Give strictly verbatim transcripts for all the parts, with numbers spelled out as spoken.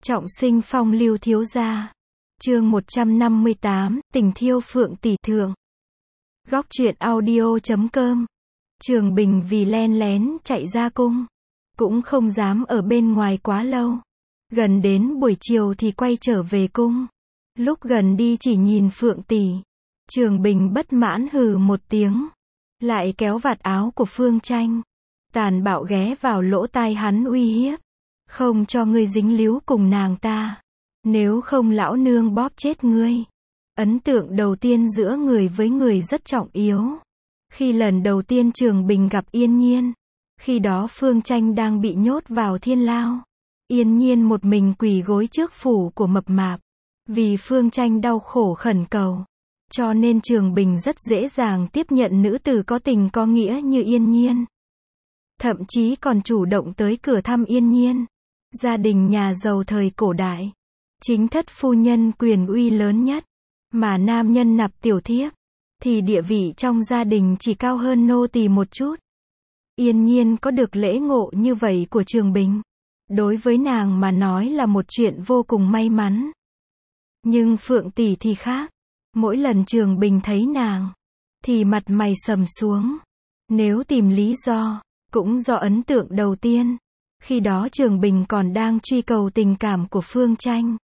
Trọng sinh phong lưu thiếu gia. Chương một trăm năm mươi tám, tình thiêu Phượng tỷ thượng. Góc truyện audio chấm com. Trường Bình vì len lén chạy ra cung, cũng không dám ở bên ngoài quá lâu. Gần đến buổi chiều thì quay trở về cung. Lúc gần đi chỉ nhìn Phượng tỷ, Trường Bình bất mãn hừ một tiếng, lại kéo vạt áo của Phương Tranh, tàn bạo ghé vào lỗ tai hắn uy hiếp. Không cho ngươi dính líu cùng nàng ta. Nếu không lão nương bóp chết ngươi. Ấn tượng đầu tiên giữa người với người rất trọng yếu. Khi lần đầu tiên Trường Bình gặp Yên Nhiên, khi đó Phương Tranh đang bị nhốt vào thiên lao. Yên Nhiên một mình quỳ gối trước phủ của mập mạp. Vì Phương Tranh đau khổ khẩn cầu, cho nên Trường Bình rất dễ dàng tiếp nhận nữ tử có tình có nghĩa như Yên Nhiên. Thậm chí còn chủ động tới cửa thăm Yên Nhiên. Gia đình nhà giàu thời cổ đại, chính thất phu nhân quyền uy lớn nhất, mà nam nhân nạp tiểu thiếp, thì địa vị trong gia đình chỉ cao hơn nô tỳ một chút. Yên Nhiên có được lễ ngộ như vậy của Trường Bình, đối với nàng mà nói là một chuyện vô cùng may mắn. Nhưng Phượng tỷ thì khác, mỗi lần Trường Bình thấy nàng, thì mặt mày sầm xuống. Nếu tìm lý do, cũng do ấn tượng đầu tiên. Khi đó Trường Bình còn đang truy cầu tình cảm của Phương Tranh,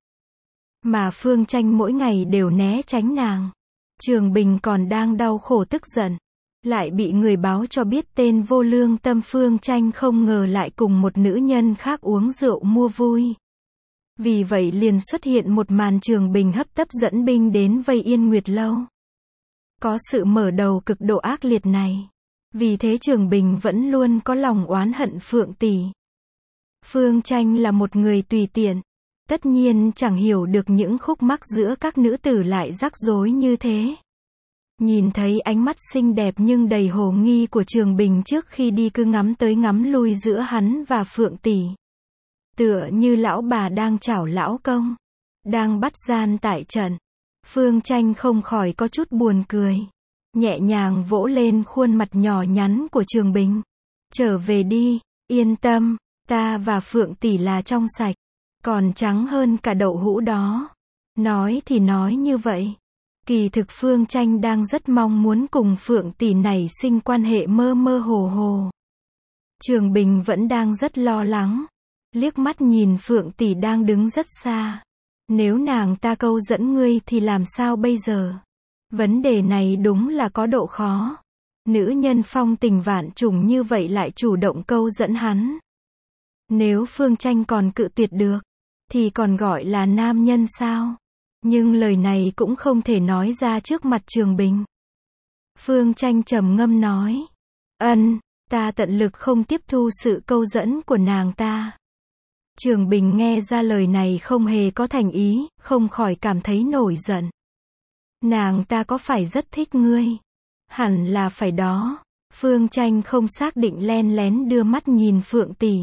mà Phương Tranh mỗi ngày đều né tránh nàng. Trường Bình còn đang đau khổ tức giận, lại bị người báo cho biết tên vô lương tâm Phương Tranh không ngờ lại cùng một nữ nhân khác uống rượu mua vui. Vì vậy liền xuất hiện một màn Trường Bình hấp tấp dẫn binh đến vây Yên Nguyệt Lâu. Có sự mở đầu cực độ ác liệt này, vì thế Trường Bình vẫn luôn có lòng oán hận Phượng tỷ. Phương Tranh là một người tùy tiện, tất nhiên chẳng hiểu được những khúc mắc giữa các nữ tử lại rắc rối như thế. Nhìn thấy ánh mắt xinh đẹp nhưng đầy hồ nghi của Trường Bình trước khi đi cứ ngắm tới ngắm lui giữa hắn và Phượng tỷ. Tựa như lão bà đang chảo lão công, đang bắt gian tại trận. Phương Tranh không khỏi có chút buồn cười, nhẹ nhàng vỗ lên khuôn mặt nhỏ nhắn của Trường Bình. Trở về đi, yên tâm. Ta và Phượng tỷ là trong sạch, còn trắng hơn cả đậu hũ đó. Nói thì nói như vậy, kỳ thực Phương Tranh đang rất mong muốn cùng Phượng tỷ nảy sinh quan hệ mơ mơ hồ hồ. Trường Bình vẫn đang rất lo lắng, liếc mắt nhìn Phượng tỷ đang đứng rất xa. Nếu nàng ta câu dẫn ngươi thì làm sao bây giờ? Vấn đề này đúng là có độ khó. Nữ nhân phong tình vạn trùng như vậy lại chủ động câu dẫn hắn. Nếu Phương Tranh còn cự tuyệt được, thì còn gọi là nam nhân sao? Nhưng lời này cũng không thể nói ra trước mặt Trường Bình. Phương Tranh trầm ngâm nói, ân, ta tận lực không tiếp thu sự câu dẫn của nàng ta. Trường Bình nghe ra lời này không hề có thành ý, không khỏi cảm thấy nổi giận. Nàng ta có phải rất thích ngươi? Hẳn là phải đó. Phương Tranh không xác định len lén đưa mắt nhìn Phượng tỷ.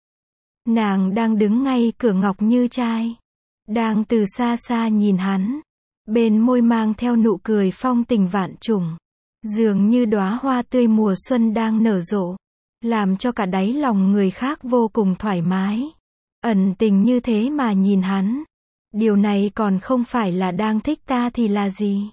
Nàng đang đứng ngay cửa ngọc như trai, đang từ xa xa nhìn hắn, bên môi mang theo nụ cười phong tình vạn trùng, dường như đóa hoa tươi mùa xuân đang nở rộ, làm cho cả đáy lòng người khác vô cùng thoải mái. Ẩn tình như thế mà nhìn hắn, điều này còn không phải là đang thích ta thì là gì?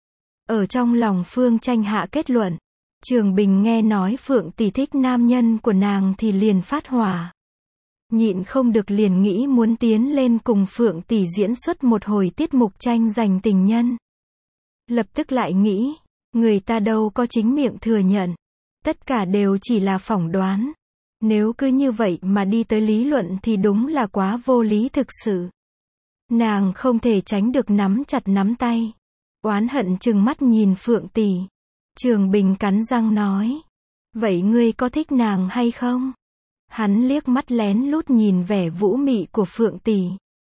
Ở trong lòng Phương Tranh hạ kết luận, Trường Bình nghe nói Phượng tỷ thích nam nhân của nàng thì liền phát hỏa. Nhịn không được liền nghĩ muốn tiến lên cùng Phượng tỷ diễn xuất một hồi tiết mục tranh giành tình nhân. Lập tức lại nghĩ, người ta đâu có chính miệng thừa nhận, tất cả đều chỉ là phỏng đoán. Nếu cứ như vậy mà đi tới lý luận thì đúng là quá vô lý thực sự. Nàng không thể tránh được nắm chặt nắm tay, oán hận trừng mắt nhìn Phượng tỷ. Trường Bình cắn răng nói, vậy ngươi có thích nàng hay không? Hắn liếc mắt lén lút nhìn vẻ vũ mị của Phượng tỷ,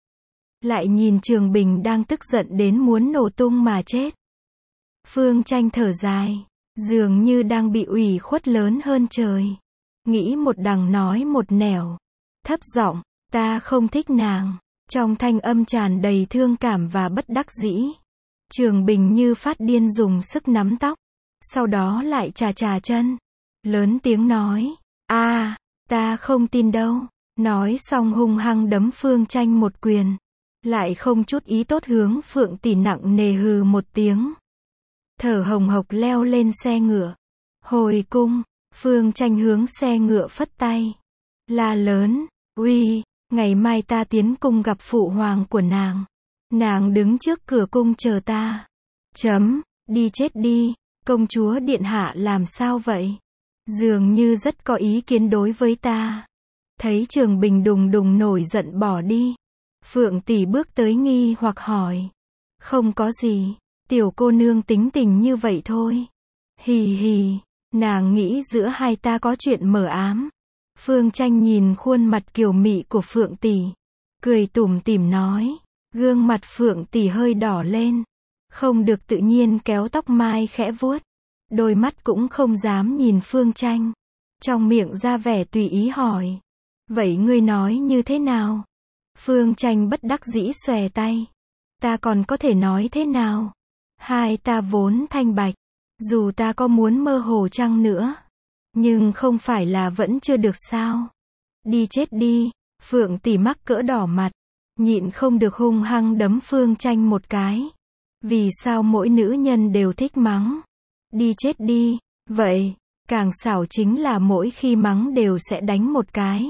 lại nhìn Trường Bình đang tức giận đến muốn nổ tung mà chết. Phương Tranh thở dài, dường như đang bị ủy khuất lớn hơn trời. Nghĩ một đằng nói một nẻo, thấp giọng, ta không thích nàng, trong thanh âm tràn đầy thương cảm và bất đắc dĩ. Trường Bình như phát điên dùng sức nắm tóc, sau đó lại chà chà chân, lớn tiếng nói, a, ta không tin đâu, Nói xong hung hăng đấm Phương Tranh một quyền. Lại không chút ý tốt hướng Phượng Tỷ nặng nề hừ một tiếng. Thở hồng hộc leo lên xe ngựa. Hồi cung, Phương Tranh hướng xe ngựa phất tay. La lớn, uy, ngày mai ta tiến cung gặp phụ hoàng của nàng. Nàng đứng trước cửa cung chờ ta. Chấm, đi chết đi, công chúa điện hạ làm sao vậy? Dường như rất có ý kiến đối với ta. Thấy Trường Bình đùng đùng nổi giận bỏ đi. Phượng Tỷ bước tới nghi hoặc hỏi. Không có gì, tiểu cô nương tính tình như vậy thôi. Hì hì, nàng nghĩ giữa hai ta có chuyện mờ ám. Phương Tranh nhìn khuôn mặt kiều mị của Phượng Tỷ. Cười tủm tỉm nói. Gương mặt Phượng Tỷ hơi đỏ lên. Không được tự nhiên kéo tóc mai khẽ vuốt. Đôi mắt cũng không dám nhìn Phương Tranh. Trong miệng ra vẻ tùy ý hỏi. Vậy ngươi nói như thế nào? Phương Tranh bất đắc dĩ xòe tay. Ta còn có thể nói thế nào? Hai ta vốn thanh bạch. Dù ta có muốn mơ hồ chăng nữa. Nhưng không phải là vẫn chưa được sao? Đi chết đi. Phượng Tỷ mắc cỡ đỏ mặt. Nhịn không được hung hăng đấm Phương Tranh một cái. Vì sao mỗi nữ nhân đều thích mắng? Đi chết đi. Vậy, càng xảo chính là mỗi khi mắng đều sẽ đánh một cái.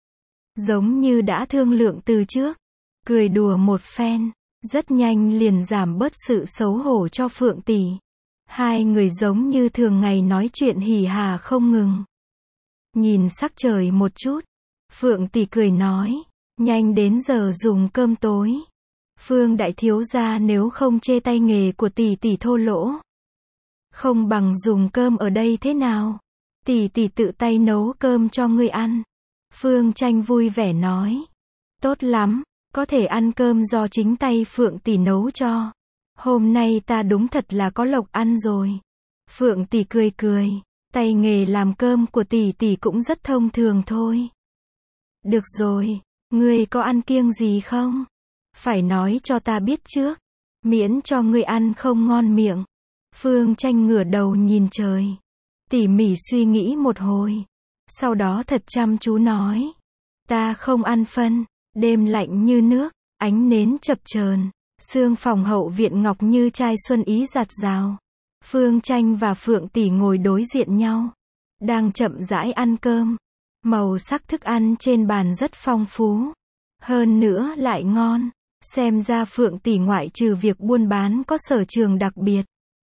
Giống như đã thương lượng từ trước. Cười đùa một phen. Rất nhanh liền giảm bớt sự xấu hổ cho Phượng Tỷ. Hai người giống như thường ngày nói chuyện hỉ hà không ngừng. Nhìn sắc trời một chút. Phượng Tỷ cười nói. Nhanh đến giờ dùng cơm tối. Phương đại thiếu gia nếu không chê tay nghề của tỷ tỷ thô lỗ. Không bằng dùng cơm ở đây thế nào? Tỷ tỷ tự tay nấu cơm cho ngươi ăn. Phương Tranh vui vẻ nói. Tốt lắm, có thể ăn cơm do chính tay Phượng Tỷ nấu cho. Hôm nay ta đúng thật là có lộc ăn rồi. Phượng Tỷ cười cười. Tay nghề làm cơm của tỷ tỷ cũng rất thông thường thôi. Được rồi, ngươi có ăn kiêng gì không? Phải nói cho ta biết trước. Miễn cho ngươi ăn không ngon miệng. Phương Tranh ngửa đầu nhìn trời. Tỉ mỉ suy nghĩ một hồi. Sau đó thật chăm chú nói. Ta không ăn phân. Đêm lạnh như nước. Ánh nến chập chờn. Sương phòng hậu viện ngọc như trai xuân ý giạt rào. Phương Tranh và Phượng Tỷ ngồi đối diện nhau. Đang chậm rãi ăn cơm. Màu sắc thức ăn trên bàn rất phong phú. Hơn nữa lại ngon. Xem ra Phượng Tỷ ngoại trừ việc buôn bán có sở trường đặc biệt.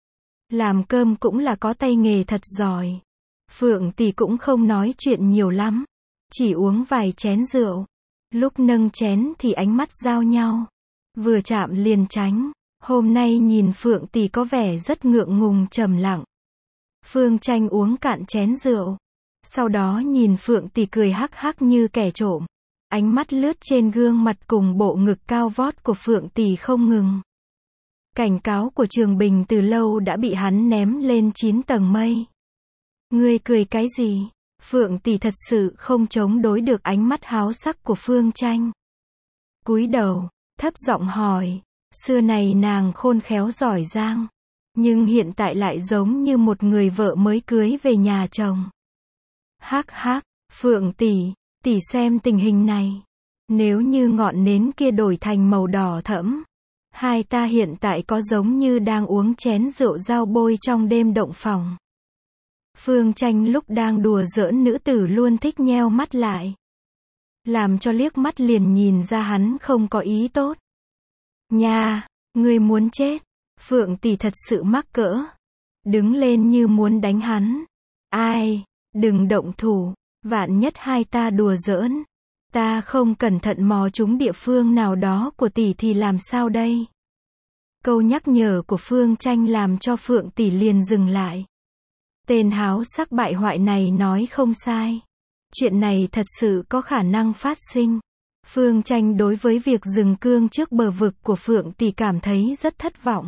Làm cơm cũng là có tay nghề thật giỏi. Phượng Tỷ cũng không nói chuyện nhiều lắm. Chỉ uống vài chén rượu. Lúc nâng chén thì ánh mắt giao nhau. Vừa chạm liền tránh. Hôm nay nhìn Phượng Tỷ có vẻ rất ngượng ngùng trầm lặng. Phương Tranh uống cạn chén rượu. Sau đó nhìn Phượng Tỷ cười hắc hắc như kẻ trộm. Ánh mắt lướt trên gương mặt cùng bộ ngực cao vót của Phượng Tỷ không ngừng. Cảnh cáo của Trường Bình từ lâu đã bị hắn ném lên chín tầng mây. Ngươi cười cái gì? Phượng Tỷ thật sự không chống đối được ánh mắt háo sắc của Phương Tranh. Cúi đầu, thấp giọng hỏi. Xưa này nàng khôn khéo giỏi giang. Nhưng hiện tại lại giống như một người vợ mới cưới về nhà chồng. Hắc hắc, Phượng Tỷ, tỷ xem tình hình này. Nếu như ngọn nến kia đổi thành màu đỏ thẫm. Hai ta hiện tại có giống như đang uống chén rượu dao bôi trong đêm động phòng. Phương Tranh lúc đang đùa giỡn nữ tử luôn thích nheo mắt lại. Làm cho liếc mắt liền nhìn ra hắn không có ý tốt. Nha, ngươi muốn chết. Phượng Tỷ thật sự mắc cỡ. Đứng lên như muốn đánh hắn. Ai, đừng động thủ. Vạn nhất hai ta đùa giỡn. Ta không cẩn thận mò trúng địa phương nào đó của tỷ thì làm sao đây? Câu nhắc nhở của Phương Tranh làm cho Phượng Tỷ liền dừng lại. Tên háo sắc bại hoại này nói không sai. Chuyện này thật sự có khả năng phát sinh. Phương Tranh đối với việc dừng cương trước bờ vực của Phượng Tỷ cảm thấy rất thất vọng.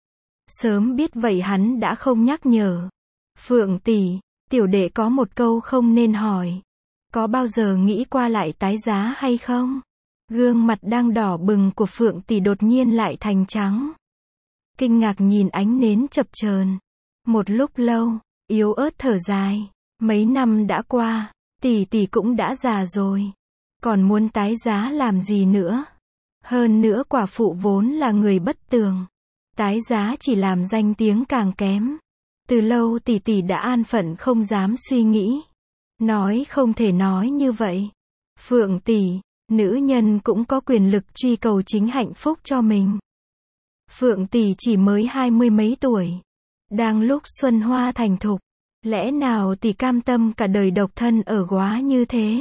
Sớm biết vậy hắn đã không nhắc nhở. Phượng Tỷ, tiểu đệ có một câu không nên hỏi. Có bao giờ nghĩ qua lại tái giá hay không? Gương mặt đang đỏ bừng của Phượng Tỷ đột nhiên lại thành trắng. Kinh ngạc nhìn ánh nến chập chờn. Một lúc lâu, yếu ớt thở dài. Mấy năm đã qua, tỷ tỷ cũng đã già rồi. Còn muốn tái giá làm gì nữa? Hơn nữa quả phụ vốn là người bất tường. Tái giá chỉ làm danh tiếng càng kém. Từ lâu tỷ tỷ đã an phận không dám suy nghĩ. Nói không thể nói như vậy. Phượng tỷ, nữ nhân cũng có quyền lực truy cầu chính hạnh phúc cho mình. Phượng tỷ chỉ mới hai mươi mấy tuổi. Đang lúc xuân hoa thành thục. Lẽ nào tỷ cam tâm cả đời độc thân ở góa như thế?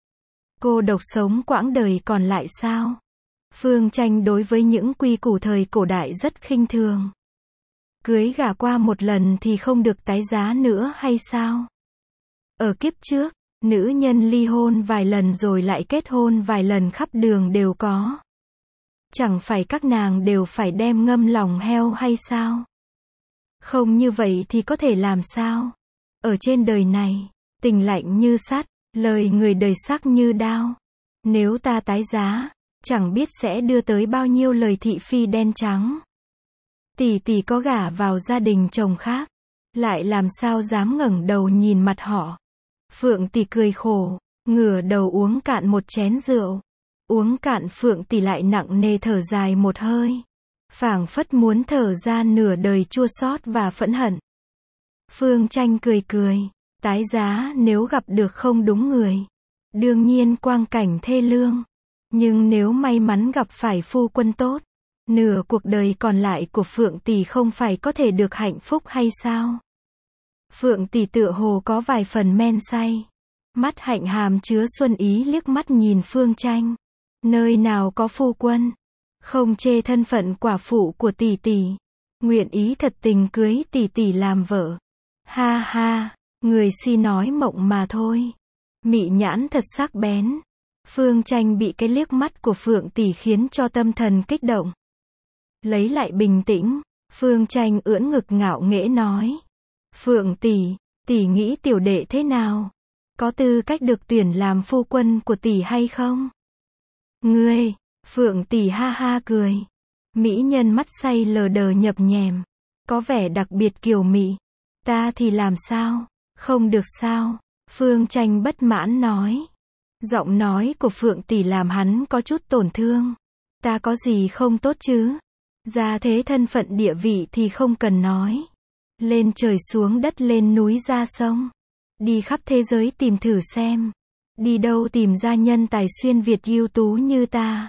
Cô độc sống quãng đời còn lại sao? Phương Tranh đối với những quy củ thời cổ đại rất khinh thường. Cưới gả qua một lần thì không được tái giá nữa hay sao? Ở kiếp trước, nữ nhân ly hôn vài lần rồi lại kết hôn vài lần khắp đường đều có. Chẳng phải các nàng đều phải đem ngâm lòng heo hay sao? Không như vậy thì có thể làm sao? Ở trên đời này, tình lạnh như sắt, lời người đời sắc như đao. Nếu ta tái giá, chẳng biết sẽ đưa tới bao nhiêu lời thị phi đen trắng. Tỷ tỷ có gả vào gia đình chồng khác, lại làm sao dám ngẩng đầu nhìn mặt họ. Phượng tỷ cười khổ, ngửa đầu uống cạn một chén rượu. Uống cạn Phượng tỷ lại nặng nề thở dài một hơi. Phảng phất muốn thở ra nửa đời chua xót và phẫn hận. Phương Tranh cười cười, tái giá nếu gặp được không đúng người. Đương nhiên quang cảnh thê lương. Nhưng nếu may mắn gặp phải phu quân tốt, nửa cuộc đời còn lại của Phượng tỷ không phải có thể được hạnh phúc hay sao? Phượng tỷ tựa hồ có vài phần men say. Mắt hạnh hàm chứa xuân ý liếc mắt nhìn Phương Tranh. Nơi nào có phu quân, không chê thân phận quả phụ của tỷ tỷ. Nguyện ý thật tình cưới tỷ tỷ làm vợ. Ha ha, người si nói mộng mà thôi. Mị nhãn thật sắc bén. Phương Tranh bị cái liếc mắt của Phượng tỷ khiến cho tâm thần kích động. Lấy lại bình tĩnh, Phương Tranh ưỡn ngực ngạo nghễ nói. Phượng tỷ, tỷ nghĩ tiểu đệ thế nào? Có tư cách được tuyển làm phu quân của tỷ hay không? Ngươi, Phượng tỷ ha ha cười. Mỹ nhân mắt say lờ đờ nhập nhèm. Có vẻ đặc biệt kiều mị. Ta thì làm sao? Không được sao? Phương Tranh bất mãn nói. Giọng nói của Phượng tỷ làm hắn có chút tổn thương. Ta có gì không tốt chứ? Gia thế thân phận địa vị thì không cần nói. Lên trời xuống đất lên núi ra sông. Đi khắp thế giới tìm thử xem. Đi đâu tìm ra nhân tài xuyên Việt ưu tú như ta.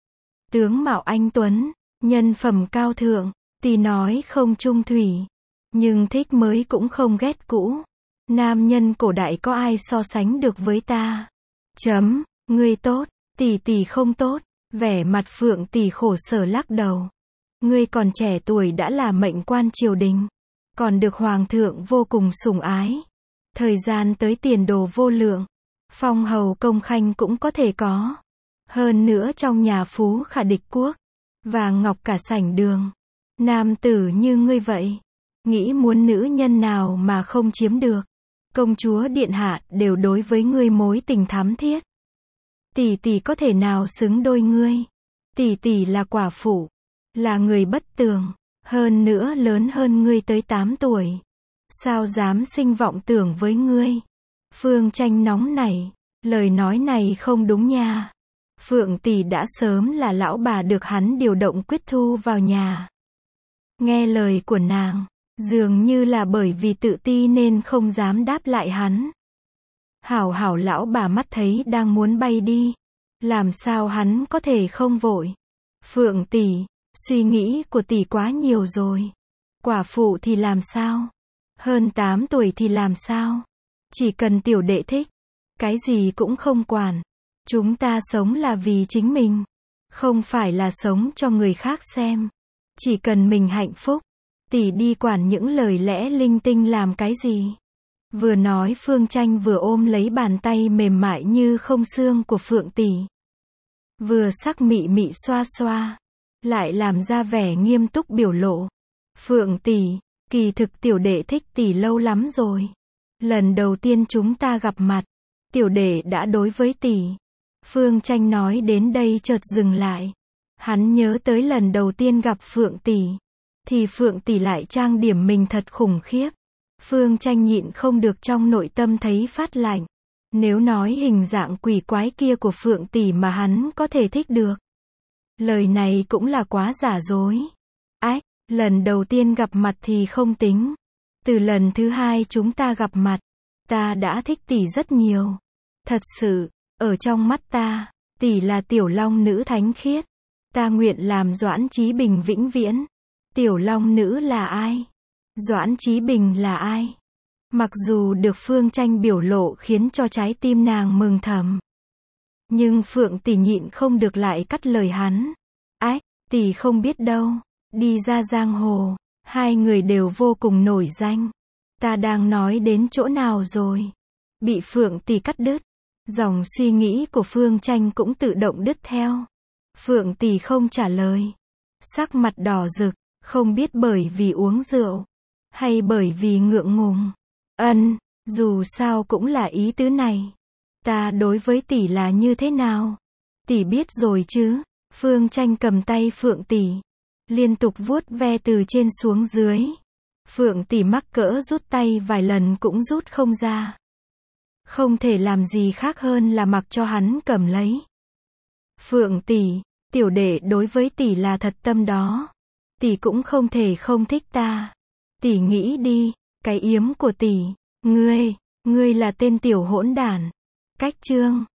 Tướng mạo anh tuấn, nhân phẩm cao thượng, tỷ nói không chung thủy. Nhưng thích mới cũng không ghét cũ. Nam nhân cổ đại có ai so sánh được với ta? Chấm, ngươi tốt, tỷ tỷ không tốt. Vẻ mặt Phượng tỷ khổ sở lắc đầu. Ngươi còn trẻ tuổi đã là mệnh quan triều đình. Còn được hoàng thượng vô cùng sủng ái. Thời gian tới tiền đồ vô lượng. Phong hầu công khanh cũng có thể có. Hơn nữa trong nhà phú khả địch quốc. Vàng ngọc cả sảnh đường. Nam tử như ngươi vậy. Nghĩ muốn nữ nhân nào mà không chiếm được. Công chúa điện hạ đều đối với ngươi mối tình thắm thiết. Tỷ tỷ có thể nào xứng đôi ngươi? Tỷ tỷ là quả phụ. Là người bất tường. Hơn nữa lớn hơn ngươi tới tám tuổi. Sao dám sinh vọng tưởng với ngươi? Phương Tranh nóng nảy. Lời nói này không đúng nha. Phượng tỷ đã sớm là lão bà được hắn điều động quyết thu vào nhà. Nghe lời của nàng, dường như là bởi vì tự ti nên không dám đáp lại hắn. Hảo hảo lão bà mắt thấy đang muốn bay đi. Làm sao hắn có thể không vội? Phượng tỷ, suy nghĩ của tỷ quá nhiều rồi. Quả phụ thì làm sao? Hơn tám tuổi thì làm sao? Chỉ cần tiểu đệ thích, cái gì cũng không quản. Chúng ta sống là vì chính mình, không phải là sống cho người khác xem. Chỉ cần mình hạnh phúc, tỷ đi quản những lời lẽ linh tinh làm cái gì? Vừa nói Phương Tranh vừa ôm lấy bàn tay mềm mại như không xương của Phượng tỷ. Vừa sắc mị mị xoa xoa, lại làm ra vẻ nghiêm túc biểu lộ. Phượng tỷ, kỳ thực tiểu đệ thích tỷ lâu lắm rồi. Lần đầu tiên chúng ta gặp mặt, tiểu đệ đã đối với tỷ. Phương Tranh nói đến đây chợt dừng lại. Hắn nhớ tới lần đầu tiên gặp Phượng tỷ, thì Phượng tỷ lại trang điểm mình thật khủng khiếp. Phương Tranh nhịn không được trong nội tâm thấy phát lạnh. Nếu nói hình dạng quỷ quái kia của Phượng tỷ mà hắn có thể thích được. Lời này cũng là quá giả dối. Ách, lần đầu tiên gặp mặt thì không tính. Từ lần thứ hai chúng ta gặp mặt, ta đã thích tỷ rất nhiều. Thật sự, ở trong mắt ta, tỷ là tiểu long nữ thánh khiết. Ta nguyện làm Doãn Chí Bình vĩnh viễn. Tiểu long nữ là ai? Doãn Chí Bình là ai? Mặc dù được Phương Tranh biểu lộ khiến cho trái tim nàng mừng thầm. Nhưng Phượng tỷ nhịn không được lại cắt lời hắn. Ách, tỷ không biết đâu. Đi ra giang hồ, hai người đều vô cùng nổi danh. Ta đang nói đến chỗ nào rồi? Bị Phượng tỷ cắt đứt. Dòng suy nghĩ của Phương Tranh cũng tự động đứt theo. Phượng tỷ không trả lời. Sắc mặt đỏ rực, không biết bởi vì uống rượu, hay bởi vì ngượng ngùng. Ân, dù sao cũng là ý tứ này. Ta đối với tỷ là như thế nào? Tỷ biết rồi chứ? Phương Tranh cầm tay Phượng tỷ, liên tục vuốt ve từ trên xuống dưới. Phượng tỷ mắc cỡ rút tay vài lần cũng rút không ra. Không thể làm gì khác hơn là mặc cho hắn cầm lấy. Phượng tỷ, tiểu đệ đối với tỷ là thật tâm đó. Tỷ cũng không thể không thích ta. Tỷ nghĩ đi, cái yếm của tỷ, ngươi, ngươi là tên tiểu hỗn đản. Cách chương